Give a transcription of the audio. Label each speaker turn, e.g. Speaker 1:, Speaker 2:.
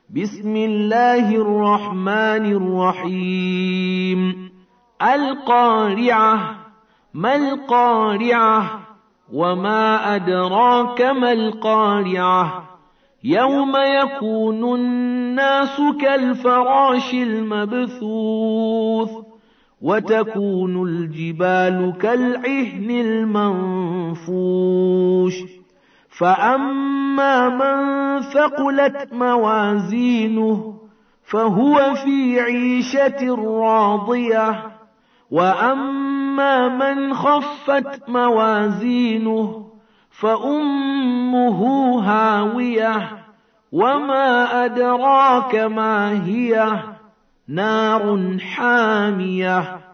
Speaker 1: بسم الله الرحمن الرحيم القارعة ما القارعة وما أدراك ما القارعة يوم يكون الناس كالفراش المبثوث وتكون الجبال كالعهن المنفوش فأما من ثقلت موازينه فهو في عيشة راضية وأما من خفت موازينه فأمه هاوية وما أدراك ما هي نار حامية